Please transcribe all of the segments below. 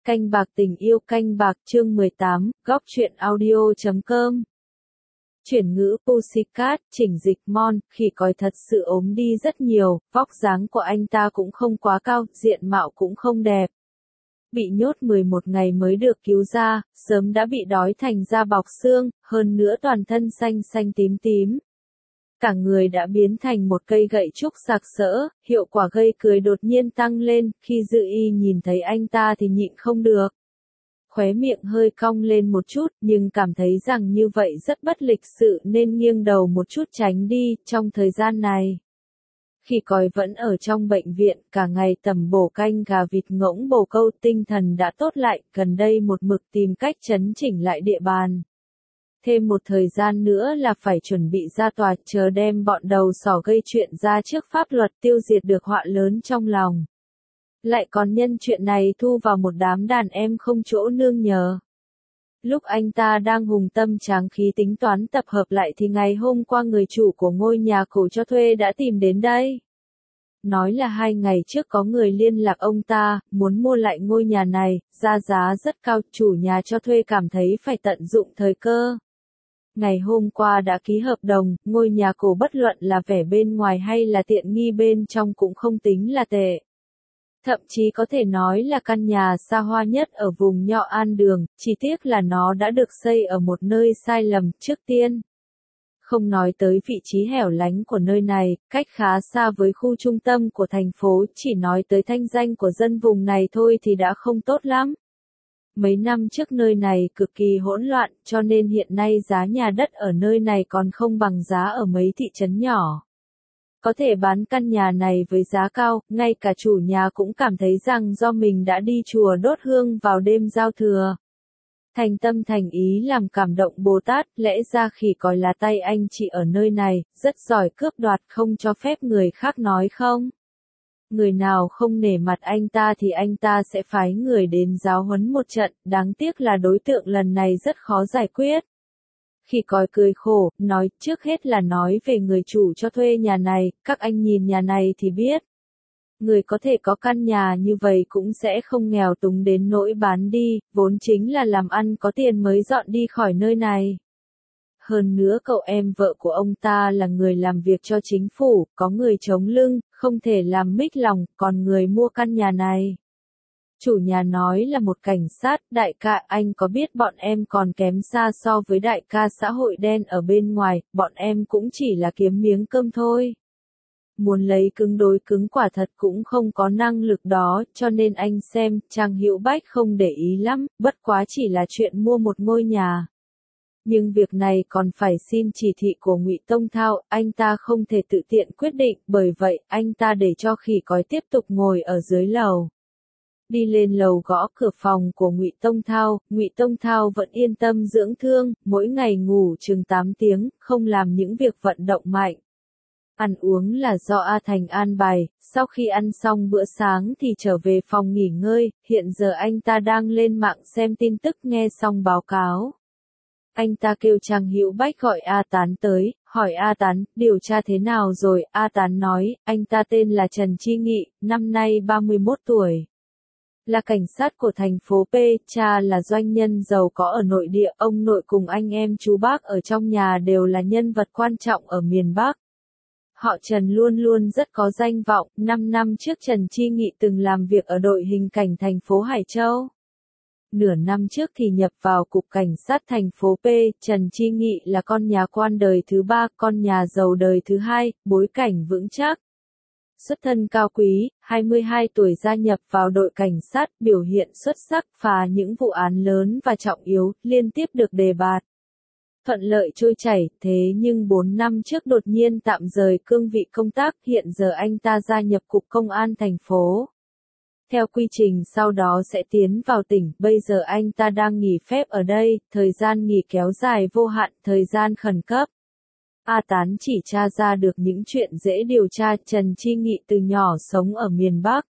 Canh bạc tình yêu canh bạc chương 18, góc truyện audio.com. Chuyển ngữ Pussycat, chỉnh dịch Mon, khỉ còi thật sự ốm đi rất nhiều, vóc dáng của anh ta cũng không quá cao, diện mạo cũng không đẹp. Bị nhốt 11 ngày mới được cứu ra, sớm đã bị đói thành da bọc xương, hơn nữa toàn thân xanh xanh tím tím. Cả người đã biến thành một cây gậy trúc sặc sỡ, hiệu quả gây cười đột nhiên tăng lên, khi Dư Y nhìn thấy anh ta thì nhịn không được. Khóe miệng hơi cong lên một chút, nhưng cảm thấy rằng như vậy rất bất lịch sự nên nghiêng đầu một chút tránh đi. Trong thời gian này, khi còi vẫn ở trong bệnh viện, cả ngày tầm bổ canh gà vịt ngỗng bồ câu, tinh thần đã tốt lại, gần đây một mực tìm cách chấn chỉnh lại địa bàn. Thêm một thời gian nữa là phải chuẩn bị ra tòa, chờ đem bọn đầu sỏ gây chuyện ra trước pháp luật, tiêu diệt được họa lớn trong lòng. Lại còn nhân chuyện này thu vào một đám đàn em không chỗ nương nhờ. Lúc anh ta đang hùng tâm tráng khí tính toán tập hợp lại thì ngày hôm qua người chủ của ngôi nhà cổ cho thuê đã tìm đến đây. Nói là 2 ngày trước có người liên lạc ông ta, muốn mua lại ngôi nhà này, ra giá rất cao, chủ nhà cho thuê cảm thấy phải tận dụng thời cơ. Ngày hôm qua đã ký hợp đồng, ngôi nhà cổ bất luận là vẻ bên ngoài hay là tiện nghi bên trong cũng không tính là tệ. Thậm chí có thể nói là căn nhà xa hoa nhất ở vùng Nho An Đường, chỉ tiếc là nó đã được xây ở một nơi sai lầm. Trước tiên, không nói tới vị trí hẻo lánh của nơi này, cách khá xa với khu trung tâm của thành phố, chỉ nói tới thanh danh của dân vùng này thôi thì đã không tốt lắm. Mấy năm trước nơi này cực kỳ hỗn loạn, cho nên hiện nay giá nhà đất ở nơi này còn không bằng giá ở mấy thị trấn nhỏ. Có thể bán căn nhà này với giá cao, ngay cả chủ nhà cũng cảm thấy rằng do mình đã đi chùa đốt hương vào đêm giao thừa. Thành tâm thành ý làm cảm động Bồ Tát, lẽ ra khỉ còi là tay anh chị ở nơi này, rất giỏi cướp đoạt, không cho phép người khác nói không. Người nào không nể mặt anh ta thì anh ta sẽ phái người đến giáo huấn một trận, đáng tiếc là đối tượng lần này rất khó giải quyết. Khỉ còi cười khổ, nói trước hết là nói về người chủ cho thuê nhà này, các anh nhìn nhà này thì biết. Người có thể có căn nhà như vậy cũng sẽ không nghèo túng đến nỗi bán đi, vốn chính là làm ăn có tiền mới dọn đi khỏi nơi này. Hơn nữa cậu em vợ của ông ta là người làm việc cho chính phủ, có người chống lưng, không thể làm mích lòng, còn người mua căn nhà này. Chủ nhà nói là một cảnh sát, đại ca anh có biết bọn em còn kém xa so với đại ca xã hội đen ở bên ngoài, bọn em cũng chỉ là kiếm miếng cơm thôi. Muốn lấy cứng đối cứng quả thật cũng không có năng lực đó, cho nên anh xem, Trang Hữu Bách không để ý lắm, bất quá chỉ là chuyện mua một ngôi nhà. Nhưng việc này còn phải xin chỉ thị của Ngụy Tông Thao, anh ta không thể tự tiện quyết định, bởi vậy, anh ta để cho khỉ còi tiếp tục ngồi ở dưới lầu. Đi lên lầu gõ cửa phòng của Ngụy Tông Thao vẫn yên tâm dưỡng thương, mỗi ngày ngủ chừng 8 tiếng, không làm những việc vận động mạnh. Ăn uống là do A Thành an bài, sau khi ăn xong bữa sáng thì trở về phòng nghỉ ngơi, hiện giờ anh ta đang lên mạng xem tin tức. Nghe xong báo cáo, anh ta kêu Trang Hữu Bách gọi A Tán tới, hỏi A Tán, điều tra thế nào rồi? A Tán nói, anh ta tên là Trần Chi Nghị, năm nay 31 tuổi. Là cảnh sát của thành phố P, cha là doanh nhân giàu có ở nội địa, ông nội cùng anh em chú bác ở trong nhà đều là nhân vật quan trọng ở miền Bắc. Họ Trần luôn luôn rất có danh vọng, 5 năm trước Trần Chi Nghị từng làm việc ở đội hình cảnh thành phố Hải Châu. Nửa năm trước thì nhập vào cục cảnh sát thành phố P, Trần Chi Nghị là con nhà quan đời thứ 3, con nhà giàu đời thứ 2, bối cảnh vững chắc. Xuất thân cao quý, 22 tuổi gia nhập vào đội cảnh sát, biểu hiện xuất sắc, phá những vụ án lớn và trọng yếu, liên tiếp được đề bạt. Thuận lợi trôi chảy, thế nhưng 4 năm trước đột nhiên tạm rời cương vị công tác, hiện giờ anh ta gia nhập cục công an thành phố. Theo quy trình sau đó sẽ tiến vào tỉnh, bây giờ anh ta đang nghỉ phép ở đây, thời gian nghỉ kéo dài vô hạn, thời gian khẩn cấp. A Tán chỉ tra ra được những chuyện dễ điều tra, Trần Chi Nghị từ nhỏ sống ở miền Bắc.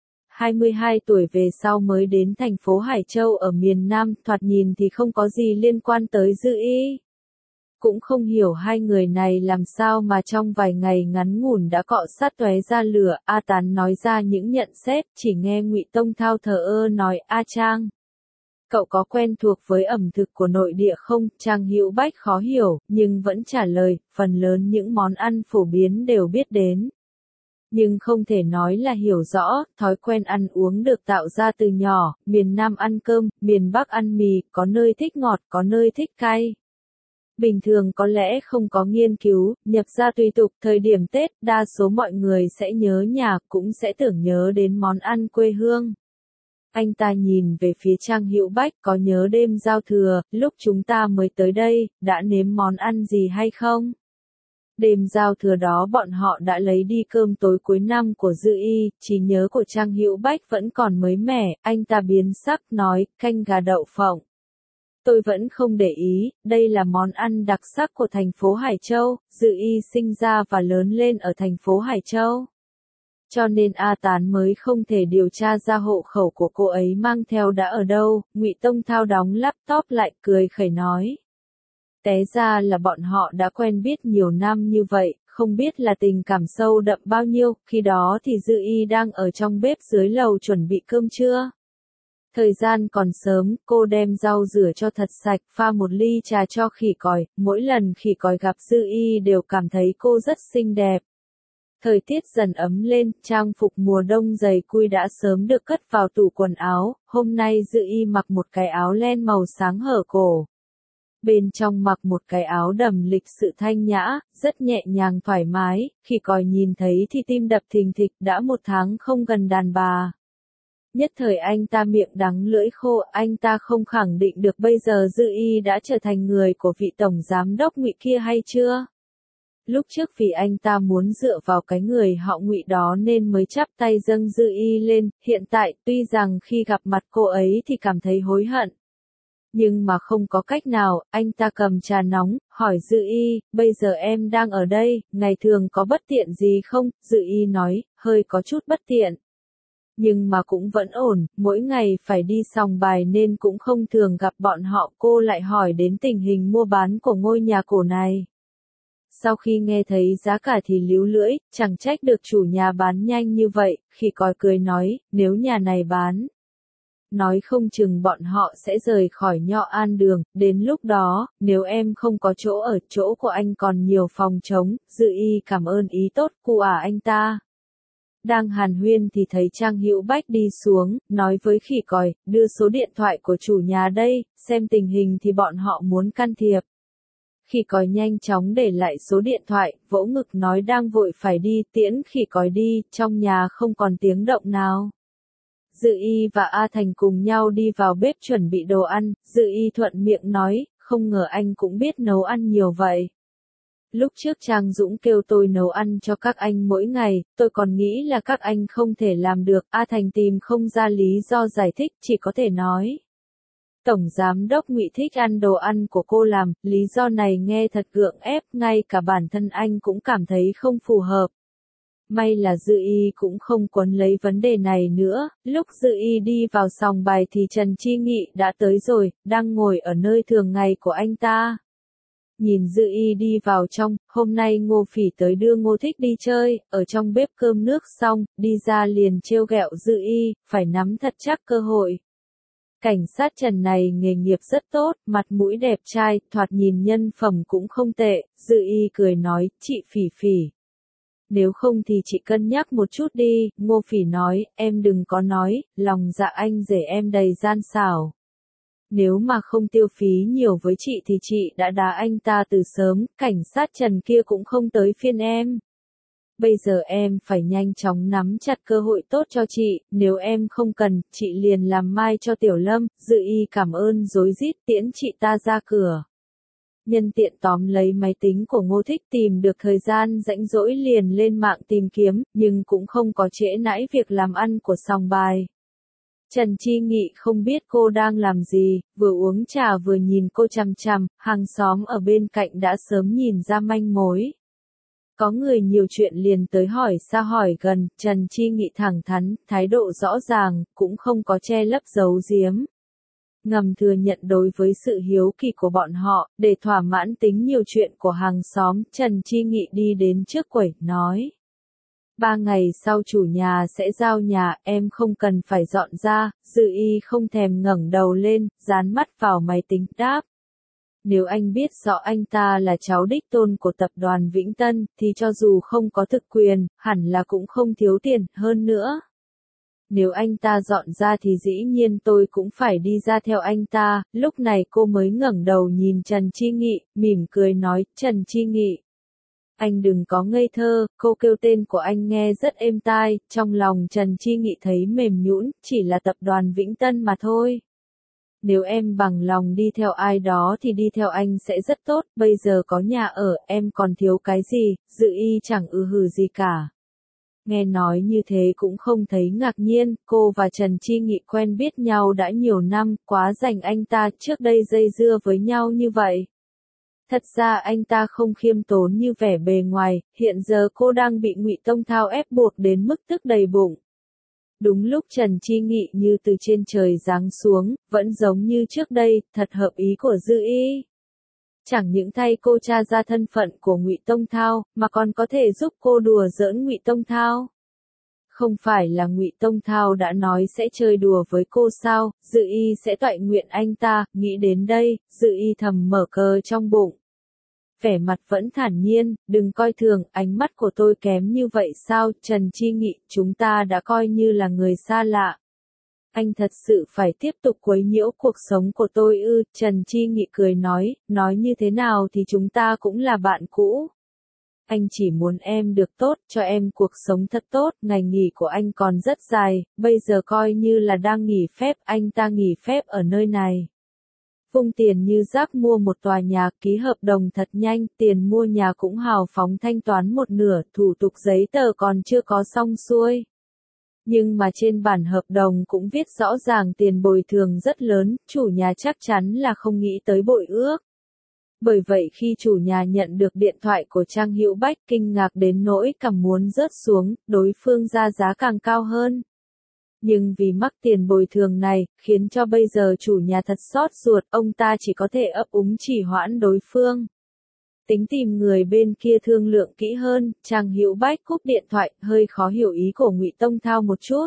22 tuổi về sau mới đến thành phố Hải Châu ở miền Nam, thoạt nhìn thì không có gì liên quan tới Dư Y. cũng không hiểu hai người này làm sao mà trong vài ngày ngắn ngủn đã cọ sát tóe ra lửa. A Tán nói ra những nhận xét, chỉ nghe Ngụy Tông Thao thờ ơ nói: A Trang, cậu có quen thuộc với ẩm thực của nội địa không? Trang Hữu Bách khó hiểu, nhưng vẫn trả lời, phần lớn những món ăn phổ biến đều biết đến. Nhưng không thể nói là hiểu rõ, thói quen ăn uống được tạo ra từ nhỏ, miền Nam ăn cơm, miền Bắc ăn mì, có nơi thích ngọt, có nơi thích cay. Bình thường có lẽ không có nghiên cứu, nhập ra tùy tục, thời điểm Tết, đa số mọi người sẽ nhớ nhà, cũng sẽ tưởng nhớ đến món ăn quê hương. Anh ta nhìn về phía Trang Hữu Bách, có nhớ đêm giao thừa, lúc chúng ta mới tới đây, đã nếm món ăn gì hay không? Đêm giao thừa đó bọn họ đã lấy đi cơm tối cuối năm của Dư Y, trí nhớ của Trang Hữu Bách vẫn còn mới mẻ, anh ta biến sắc nói, canh gà đậu phộng. Tôi vẫn không để ý, đây là món ăn đặc sắc của thành phố Hải Châu, Dư Y sinh ra và lớn lên ở thành phố Hải Châu. Cho nên A Tán mới không thể điều tra ra hộ khẩu của cô ấy mang theo đã ở đâu. Ngụy Tông Thao đóng laptop lại cười khẩy nói. Té ra là bọn họ đã quen biết nhiều năm như vậy, không biết là tình cảm sâu đậm bao nhiêu, khi đó thì Dư Y đang ở trong bếp dưới lầu chuẩn bị cơm trưa. Thời gian còn sớm, cô đem rau rửa cho thật sạch, pha một ly trà cho khỉ còi, mỗi lần khỉ còi gặp Dư Y đều cảm thấy cô rất xinh đẹp. Thời tiết dần ấm lên, trang phục mùa đông dày cui đã sớm được cất vào tủ quần áo, hôm nay Dư Y mặc một cái áo len màu sáng hở cổ. Bên trong mặc một cái áo đầm lịch sự thanh nhã, rất nhẹ nhàng thoải mái, khi còi nhìn thấy thì tim đập thình thịch, đã 1 tháng không gần đàn bà. Nhất thời anh ta miệng đắng lưỡi khô, anh ta không khẳng định được bây giờ Dư Y đã trở thành người của vị tổng giám đốc Ngụy kia hay chưa. Lúc trước vì anh ta muốn dựa vào cái người họ Ngụy đó nên mới chắp tay dâng Dư Y lên, hiện tại tuy rằng khi gặp mặt cô ấy thì cảm thấy hối hận. Nhưng mà không có cách nào, anh ta cầm trà nóng, hỏi Dư Y, bây giờ em đang ở đây, ngày thường có bất tiện gì không? Dư Y nói, hơi có chút bất tiện. Nhưng mà cũng vẫn ổn, mỗi ngày phải đi sòng bài nên cũng không thường gặp bọn họ. Cô lại hỏi đến tình hình mua bán của ngôi nhà cổ này. Sau khi nghe thấy giá cả thì líu lưỡi, chẳng trách được chủ nhà bán nhanh như vậy, khi còi cười nói, nếu nhà này bán. Nói không chừng bọn họ sẽ rời khỏi Nho An đường, đến lúc đó, nếu em không có chỗ ở, chỗ của anh còn nhiều phòng trống. Dư Y cảm ơn ý tốt của anh ta. Đang hàn huyên thì thấy Trang Hữu Bách đi xuống, nói với khỉ còi, đưa số điện thoại của chủ nhà đây, xem tình hình thì bọn họ muốn can thiệp. Khỉ còi nhanh chóng để lại số điện thoại, vỗ ngực nói đang vội phải đi, tiễn khỉ còi đi, trong nhà không còn tiếng động nào. Dư Y và A Thành cùng nhau đi vào bếp chuẩn bị đồ ăn, Dư Y thuận miệng nói, không ngờ anh cũng biết nấu ăn nhiều vậy. Lúc trước Trang Dũng kêu tôi nấu ăn cho các anh mỗi ngày, tôi còn nghĩ là các anh không thể làm được, A Thành tìm không ra lý do giải thích, chỉ có thể nói. Tổng Giám đốc Ngụy thích ăn đồ ăn của cô làm, lý do này nghe thật gượng ép, ngay cả bản thân anh cũng cảm thấy không phù hợp. May là Dư Y cũng không quấn lấy vấn đề này nữa, lúc Dư Y đi vào sòng bài thì Trần Chi Nghị đã tới rồi, đang ngồi ở nơi thường ngày của anh ta. Nhìn Dư Y đi vào trong, hôm nay Ngô Phỉ tới đưa Ngô Thích đi chơi, ở trong bếp cơm nước xong, đi ra liền trêu ghẹo Dư Y, phải nắm thật chắc cơ hội. Cảnh sát Trần này nghề nghiệp rất tốt, mặt mũi đẹp trai, thoạt nhìn nhân phẩm cũng không tệ. Dư Y cười nói, chị Phỉ Phỉ. Nếu không thì chị cân nhắc một chút đi. Ngô Phỉ nói, em đừng có nói, lòng dạ anh rể em đầy gian xảo. Nếu mà không tiêu phí nhiều với chị thì chị đã đá anh ta từ sớm, cảnh sát Trần kia cũng không tới phiên em. Bây giờ em phải nhanh chóng nắm chặt cơ hội tốt cho chị, nếu em không cần, chị liền làm mai cho Tiểu Lâm. Dư Y cảm ơn rối rít tiễn chị ta ra cửa. Nhân tiện tóm lấy máy tính của Ngô Thích tìm được thời gian rảnh rỗi liền lên mạng tìm kiếm, nhưng cũng không có trễ nải việc làm ăn của sòng bài. Trần Chi Nghị không biết cô đang làm gì, vừa uống trà vừa nhìn cô chằm chằm, hàng xóm ở bên cạnh đã sớm nhìn ra manh mối. Có người nhiều chuyện liền tới hỏi xa hỏi gần, Trần Chi Nghị thẳng thắn, thái độ rõ ràng, cũng không có che lấp giấu giếm. ngầm thừa nhận đối với sự hiếu kỳ của bọn họ, để thỏa mãn tính nhiều chuyện của hàng xóm, Trần Chi Nghị đi đến trước quầy, nói. 3 ngày sau chủ nhà sẽ giao nhà, em không cần phải dọn ra, Dư Y không thèm ngẩng đầu lên, dán mắt vào máy tính, đáp. Nếu anh biết rõ anh ta là cháu đích tôn của tập đoàn Vĩnh Tân, thì cho dù không có thực quyền, hẳn là cũng không thiếu tiền, hơn nữa. Nếu anh ta dọn ra thì dĩ nhiên tôi cũng phải đi ra theo anh ta, lúc này cô mới ngẩng đầu nhìn Trần Chi Nghị, mỉm cười nói, Trần Chi Nghị. Anh đừng có ngây thơ, cô kêu tên của anh nghe rất êm tai, trong lòng Trần Chi Nghị thấy mềm nhũn, chỉ là tập đoàn Vĩnh Tân mà thôi. Nếu em bằng lòng đi theo ai đó thì đi theo anh sẽ rất tốt, bây giờ có nhà ở, em còn thiếu cái gì, Dự Y chẳng hừ gì cả. Nghe nói như thế cũng không thấy ngạc nhiên, cô và Trần Chi Nghị quen biết nhau đã nhiều năm, quá rành anh ta trước đây dây dưa với nhau như vậy. Thật ra anh ta không khiêm tốn như vẻ bề ngoài, hiện giờ cô đang bị Ngụy Tông Thao ép buộc đến mức tức đầy bụng. Đúng lúc Trần Chi Nghị như từ trên trời giáng xuống, vẫn giống như trước đây, thật hợp ý của Dư Y. Chẳng những thay cô tra ra thân phận của Ngụy Tông Thao, mà còn có thể giúp cô đùa giỡn Ngụy Tông Thao. Không phải là Ngụy Tông Thao đã nói sẽ chơi đùa với cô sao, Dư Y sẽ toại nguyện anh ta, nghĩ đến đây, Dư Y thầm mở cờ trong bụng. Vẻ mặt vẫn thản nhiên, đừng coi thường, ánh mắt của tôi kém như vậy sao, Trần Chi Nghị, chúng ta đã coi như là người xa lạ. Anh thật sự phải tiếp tục quấy nhiễu cuộc sống của tôi ư, Trần Chi Nghị cười nói như thế nào thì chúng ta cũng là bạn cũ. Anh chỉ muốn em được tốt, cho em cuộc sống thật tốt, ngày nghỉ của anh còn rất dài, bây giờ coi như là đang nghỉ phép, anh ta nghỉ phép ở nơi này. Vung tiền như rác mua một tòa nhà, ký hợp đồng thật nhanh, tiền mua nhà cũng hào phóng thanh toán một nửa, thủ tục giấy tờ còn chưa có xong xuôi. Nhưng mà trên bản hợp đồng cũng viết rõ ràng tiền bồi thường rất lớn, chủ nhà chắc chắn là không nghĩ tới bội ước. Bởi vậy khi chủ nhà nhận được điện thoại của Trang Hữu Bách kinh ngạc đến nỗi cằm muốn rớt xuống, đối phương ra giá càng cao hơn. Nhưng vì mắc tiền bồi thường này, khiến cho bây giờ chủ nhà thật xót ruột, ông ta chỉ có thể ấp úng trì hoãn đối phương. Tính tìm người bên kia thương lượng kỹ hơn, Trang Hữu Bách cúp điện thoại, hơi khó hiểu ý của Ngụy Tông Thao một chút.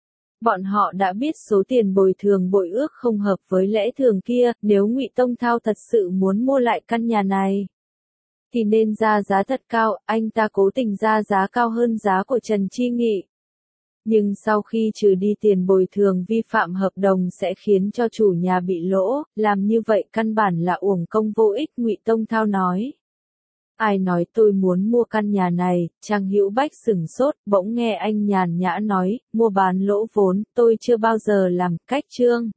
Bọn họ đã biết số tiền bồi thường bội ước không hợp với lẽ thường kia, nếu Ngụy Tông Thao thật sự muốn mua lại căn nhà này, thì nên ra giá thật cao, anh ta cố tình ra giá cao hơn giá của Trần Chi Nghị. Nhưng sau khi trừ đi tiền bồi thường vi phạm hợp đồng sẽ khiến cho chủ nhà bị lỗ, làm như vậy căn bản là uổng công vô ích, Ngụy Tông Thao nói. Ai nói tôi muốn mua căn nhà này, Trang Hữu Bách sửng sốt, bỗng nghe anh nhàn nhã nói, mua bán lỗ vốn, tôi chưa bao giờ làm, cách chương.